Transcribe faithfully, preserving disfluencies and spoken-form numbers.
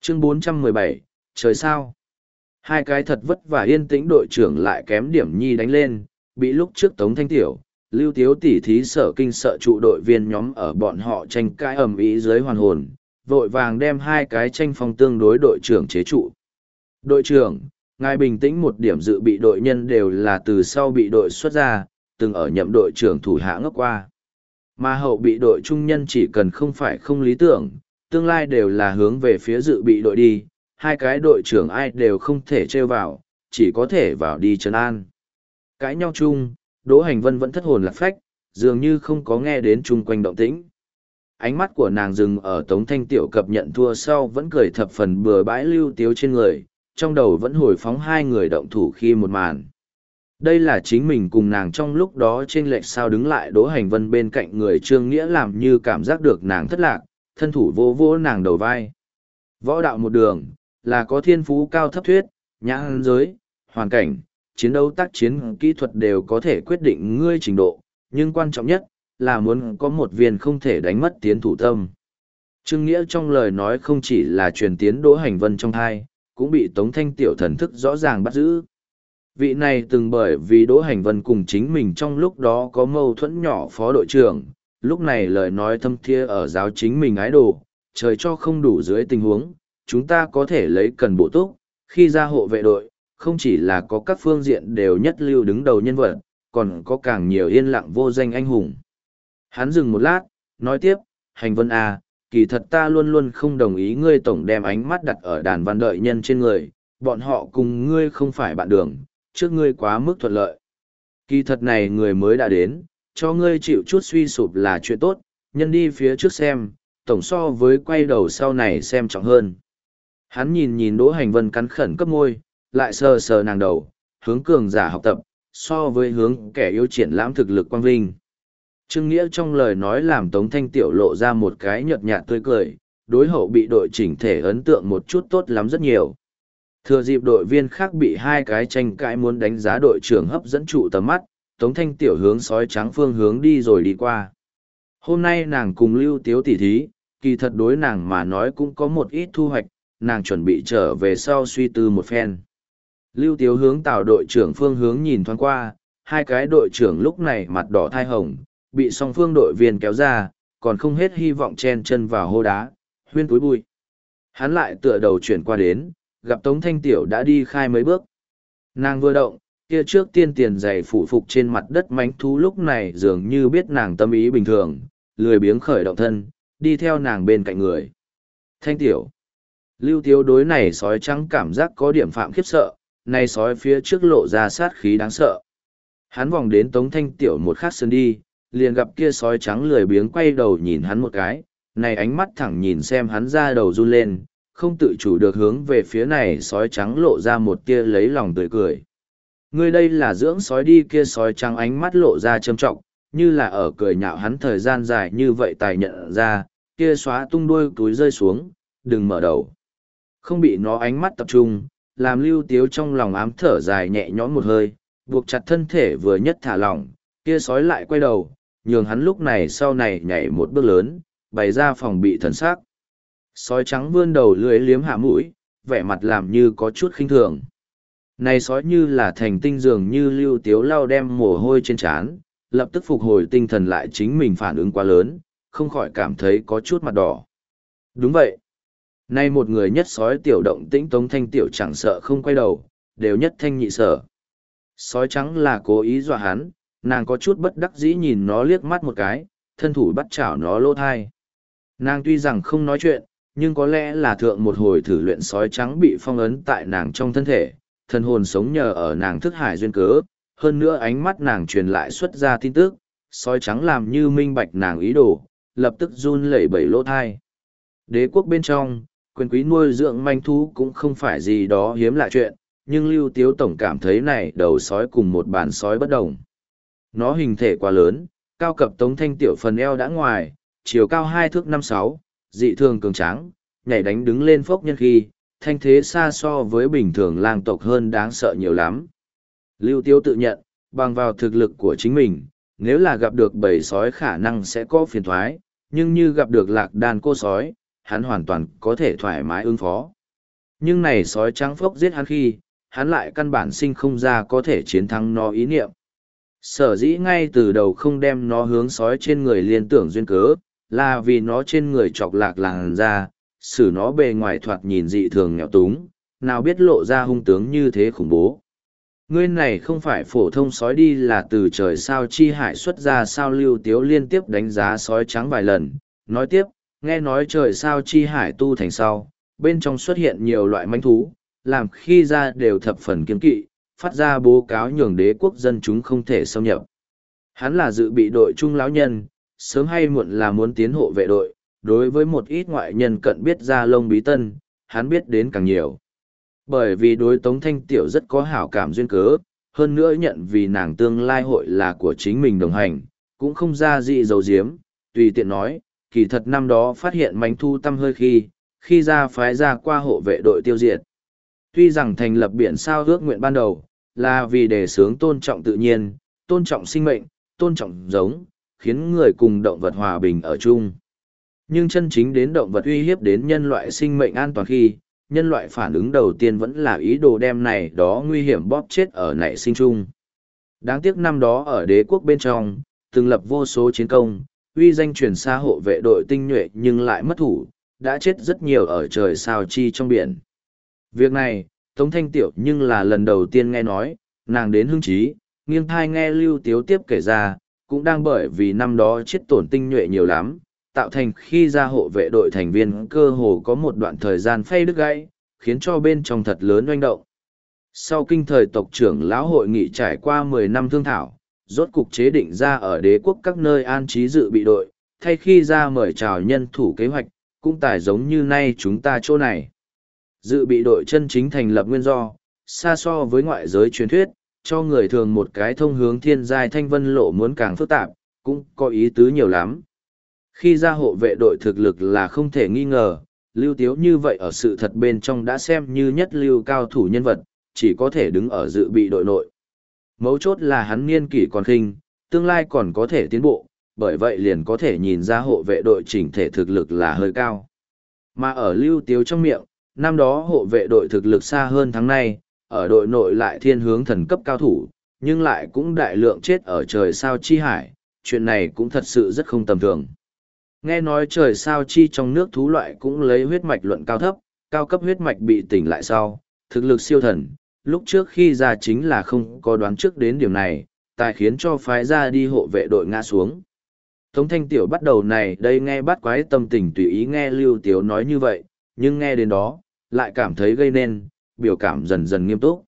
Chương bốn trăm mười bảy, trời sao? Hai cái thật vất vả yên tĩnh đội trưởng lại kém điểm nhi đánh lên, bị lúc trước Tống Thanh Tiểu, Lưu Tiếu tỉ thí sở kinh sợ trụ đội viên nhóm ở bọn họ tranh cãi ầm ĩ dưới hoàn hồn, vội vàng đem hai cái tranh phong tương đối đội trưởng chế trụ. Đội trưởng, ngài bình tĩnh một điểm, dự bị đội nhân đều là từ sau bị đội xuất ra, từng ở nhậm đội trưởng thủ hạ ngốc qua. Mà hậu bị đội trung nhân chỉ cần không phải không lý tưởng, tương lai đều là hướng về phía dự bị đội đi, hai cái đội trưởng ai đều không thể trêu vào, chỉ có thể vào đi trấn an. Cãi nhau chung, Đỗ Hành Vân vẫn thất hồn lạc phách, dường như không có nghe đến chung quanh động tĩnh. Ánh mắt của nàng dừng ở Tống Thanh Tiểu cập nhận thua sau vẫn cười thập phần bừa bãi Lưu Tiếu trên người, trong đầu vẫn hồi phóng hai người động thủ khi một màn. Đây là chính mình cùng nàng trong lúc đó trên lệch sao đứng lại Đỗ Hành Vân bên cạnh người Trương Nghĩa làm như cảm giác được nàng thất lạc, thân thủ vô vô nàng đầu vai. Võ đạo một đường, là có thiên phú cao thấp thuyết, nhãn giới, hoàn cảnh, chiến đấu tác chiến kỹ thuật đều có thể quyết định ngươi trình độ, nhưng quan trọng nhất là muốn có một viên không thể đánh mất tiến thủ tâm. Trương Nghĩa trong lời nói không chỉ là truyền tiến Đỗ Hành Vân trong thai, cũng bị Tống Thanh Tiểu thần thức rõ ràng bắt giữ. Vị này từng bởi vì Đỗ Hành Vân cùng chính mình trong lúc đó có mâu thuẫn nhỏ phó đội trưởng, lúc này lời nói thâm thiê ở giáo chính mình ái đồ, trời cho không đủ dưới tình huống, chúng ta có thể lấy cần bổ túc, khi ra hộ vệ đội, không chỉ là có các phương diện đều nhất lưu đứng đầu nhân vật, còn có càng nhiều yên lặng vô danh anh hùng. Hắn dừng một lát, nói tiếp, Hành Vân à, kỳ thật ta luôn luôn không đồng ý ngươi tổng đem ánh mắt đặt ở đàn văn đợi nhân trên người, bọn họ cùng ngươi không phải bạn đường, trước ngươi quá mức thuận lợi. Kỳ thật này người mới đã đến, cho ngươi chịu chút suy sụp là chuyện tốt, nhân đi phía trước xem, tổng so với quay đầu sau này xem trọng hơn. Hắn nhìn nhìn Đỗ Hành Vân cắn khẩn cấp môi, lại sờ sờ nàng đầu, hướng cường giả học tập, so với hướng kẻ yếu triển lãm thực lực quang vinh. Trương Nghĩa trong lời nói làm Tống Thanh Tiểu lộ ra một cái nhợt nhạt tươi cười, đối hậu bị đội chỉnh thể ấn tượng một chút tốt lắm rất nhiều. Thừa dịp đội viên khác bị hai cái tranh cãi muốn đánh giá đội trưởng hấp dẫn trụ tầm mắt, Tống Thanh Tiểu hướng sói trắng phương hướng đi rồi đi qua. Hôm nay nàng cùng Lưu Tiếu tỉ thí, kỳ thật đối nàng mà nói cũng có một ít thu hoạch, nàng chuẩn bị trở về sau suy tư một phen. Lưu Tiếu hướng Tào đội trưởng phương hướng nhìn thoáng qua, hai cái đội trưởng lúc này mặt đỏ thai hồng, bị song phương đội viên kéo ra, còn không hết hy vọng chen chân vào hô đá, huyên túi bụi. Hắn lại tựa đầu chuyển qua đến, gặp Tống Thanh Tiểu đã đi khai mấy bước. Nàng vừa động, kia trước tiên tiền giày phủ phục trên mặt đất mánh thú lúc này dường như biết nàng tâm ý bình thường, lười biếng khởi động thân, đi theo nàng bên cạnh người. Thanh Tiểu. Lưu Tiếu đối này sói trắng cảm giác có điểm phạm khiếp sợ, này sói phía trước lộ ra sát khí đáng sợ. Hắn vòng đến Tống Thanh Tiểu một khắc sân đi, liền gặp kia sói trắng lười biếng quay đầu nhìn hắn một cái, này ánh mắt thẳng nhìn xem hắn ra đầu run lên, không tự chủ được hướng về phía này sói trắng lộ ra một tia lấy lòng tươi cười. Ngươi đây là dưỡng sói đi, kia sói trắng ánh mắt lộ ra trầm trọng, như là ở cười nhạo hắn thời gian dài như vậy tài nhận ra, kia xóa tung đuôi túi rơi xuống, đừng mở đầu. Không bị nó ánh mắt tập trung, làm Lưu Tiếu trong lòng ám thở dài nhẹ nhõm một hơi, buộc chặt thân thể vừa nhất thả lỏng, kia sói lại quay đầu, nhường hắn lúc này sau này nhảy một bước lớn, bày ra phòng bị thần sắc. Sói trắng vươn đầu lưỡi liếm hạ mũi, vẻ mặt làm như có chút khinh thường. Này sói như là thành tinh dường như Lưu Tiếu lau đem mồ hôi trên trán, lập tức phục hồi tinh thần lại chính mình phản ứng quá lớn, không khỏi cảm thấy có chút mặt đỏ. Đúng vậy. Nay một người nhất sói tiểu động tĩnh Tống Thanh Tiểu chẳng sợ không quay đầu, đều nhất thanh nhị sở. Sói trắng là cố ý dọa hắn, nàng có chút bất đắc dĩ nhìn nó liếc mắt một cái, thân thủ bắt chảo nó lỗ thai. Nàng tuy rằng không nói chuyện, nhưng có lẽ là thượng một hồi thử luyện sói trắng bị phong ấn tại nàng trong thân thể, thân hồn sống nhờ ở nàng thức hải duyên cớ, hơn nữa ánh mắt nàng truyền lại xuất ra tin tức, sói trắng làm như minh bạch nàng ý đồ, lập tức run lẩy bẩy lỗ thai. Đế quốc bên trong, quyền quý nuôi dưỡng manh thú cũng không phải gì đó hiếm lạ chuyện, nhưng Lưu Tiếu Tổng cảm thấy này đầu sói cùng một bàn sói bất đồng. Nó hình thể quá lớn, cao cập Tống Thanh Tiểu phần eo đã ngoài, chiều cao hai thước năm sáu, dị thường cường tráng, nhảy đánh đứng lên phốc nhân khi, thanh thế xa so với bình thường lang tộc hơn đáng sợ nhiều lắm. Lưu Tiếu tự nhận, bằng vào thực lực của chính mình, nếu là gặp được bầy sói khả năng sẽ có phiền thoái, nhưng như gặp được lạc đàn cô sói, hắn hoàn toàn có thể thoải mái ứng phó. Nhưng này sói trắng phốc giết hắn khi, hắn lại căn bản sinh không ra có thể chiến thắng nó ý niệm. Sở dĩ ngay từ đầu không đem nó hướng sói trên người liên tưởng duyên cớ, là vì nó trên người chọc lạc làn ra, xử nó bề ngoài thoạt nhìn dị thường nghèo túng, nào biết lộ ra hung tướng như thế khủng bố. Ngươi này không phải phổ thông sói đi là từ trời sao chi hải xuất ra sao Lưu Tiếu liên tiếp đánh giá sói trắng vài lần, nói tiếp, nghe nói trời sao chi hải tu thành sau, bên trong xuất hiện nhiều loại manh thú, làm khi ra đều thập phần kiên kỵ, phát ra bố cáo nhường đế quốc dân chúng không thể xâm nhập. Hắn là dự bị đội trung lão nhân, sớm hay muộn là muốn tiến hộ vệ đội, đối với một ít ngoại nhân cận biết ra lông bí tân, hắn biết đến càng nhiều. Bởi vì đối Tống Thanh Tiểu rất có hảo cảm duyên cớ, hơn nữa nhận vì nàng tương lai hội là của chính mình đồng hành, cũng không ra dị dấu diếm, tùy tiện nói, kỳ thật năm đó phát hiện mánh thu tâm hơi khi, khi ra phái ra qua hộ vệ đội tiêu diệt. Tuy rằng thành lập biển sao ước nguyện ban đầu, là vì đề xướng tôn trọng tự nhiên, tôn trọng sinh mệnh, tôn trọng giống, khiến người cùng động vật hòa bình ở chung. Nhưng chân chính đến động vật uy hiếp đến nhân loại sinh mệnh an toàn khi, nhân loại phản ứng đầu tiên vẫn là ý đồ đem này đó nguy hiểm bóp chết ở nảy sinh chung. Đáng tiếc năm đó ở đế quốc bên trong, từng lập vô số chiến công, uy danh truyền xa hộ vệ đội tinh nhuệ nhưng lại mất thủ, đã chết rất nhiều ở trời sao chi trong biển. Việc này, Tống Thanh Tiểu nhưng là lần đầu tiên nghe nói, nàng đến hưng trí, nghiêng thai nghe Lưu Tiếu tiếp kể ra, cũng đang bởi vì năm đó chết tổn tinh nhuệ nhiều lắm, tạo thành khi ra hộ vệ đội thành viên cơ hồ có một đoạn thời gian phay đứt gãy, khiến cho bên trong thật lớn oanh động. Sau kinh thời tộc trưởng lão hội nghị trải qua mười năm thương thảo, rốt cục chế định ra ở đế quốc các nơi an trí dự bị đội, thay khi ra mời chào nhân thủ kế hoạch, cũng tài giống như nay chúng ta chỗ này. Dự bị đội chân chính thành lập nguyên do, xa so với ngoại giới truyền thuyết, cho người thường một cái thông hướng thiên giai thanh vân lộ muốn càng phức tạp, cũng có ý tứ nhiều lắm. Khi ra hộ vệ đội thực lực là không thể nghi ngờ, Lưu Tiếu như vậy ở sự thật bên trong đã xem như nhất lưu cao thủ nhân vật, chỉ có thể đứng ở dự bị đội nội. Mấu chốt là hắn niên kỷ còn khinh, tương lai còn có thể tiến bộ, bởi vậy liền có thể nhìn ra hộ vệ đội chỉnh thể thực lực là hơi cao. Mà ở Lưu Tiếu trong miệng, năm đó hộ vệ đội thực lực xa hơn tháng nay, ở đội nội lại thiên hướng thần cấp cao thủ, nhưng lại cũng đại lượng chết ở trời sao chi hải, chuyện này cũng thật sự rất không tầm thường. Nghe nói trời sao chi trong nước thú loại cũng lấy huyết mạch luận cao thấp, cao cấp huyết mạch bị tỉnh lại sau, thực lực siêu thần, lúc trước khi ra chính là không có đoán trước đến điểm này, tài khiến cho phái ra đi hộ vệ đội ngã xuống. Tống Thanh Tiểu bắt đầu này đây nghe bắt quái tâm tình tùy ý nghe Lưu Tiếu nói như vậy, nhưng nghe đến đó, lại cảm thấy gây nên, biểu cảm dần dần nghiêm túc.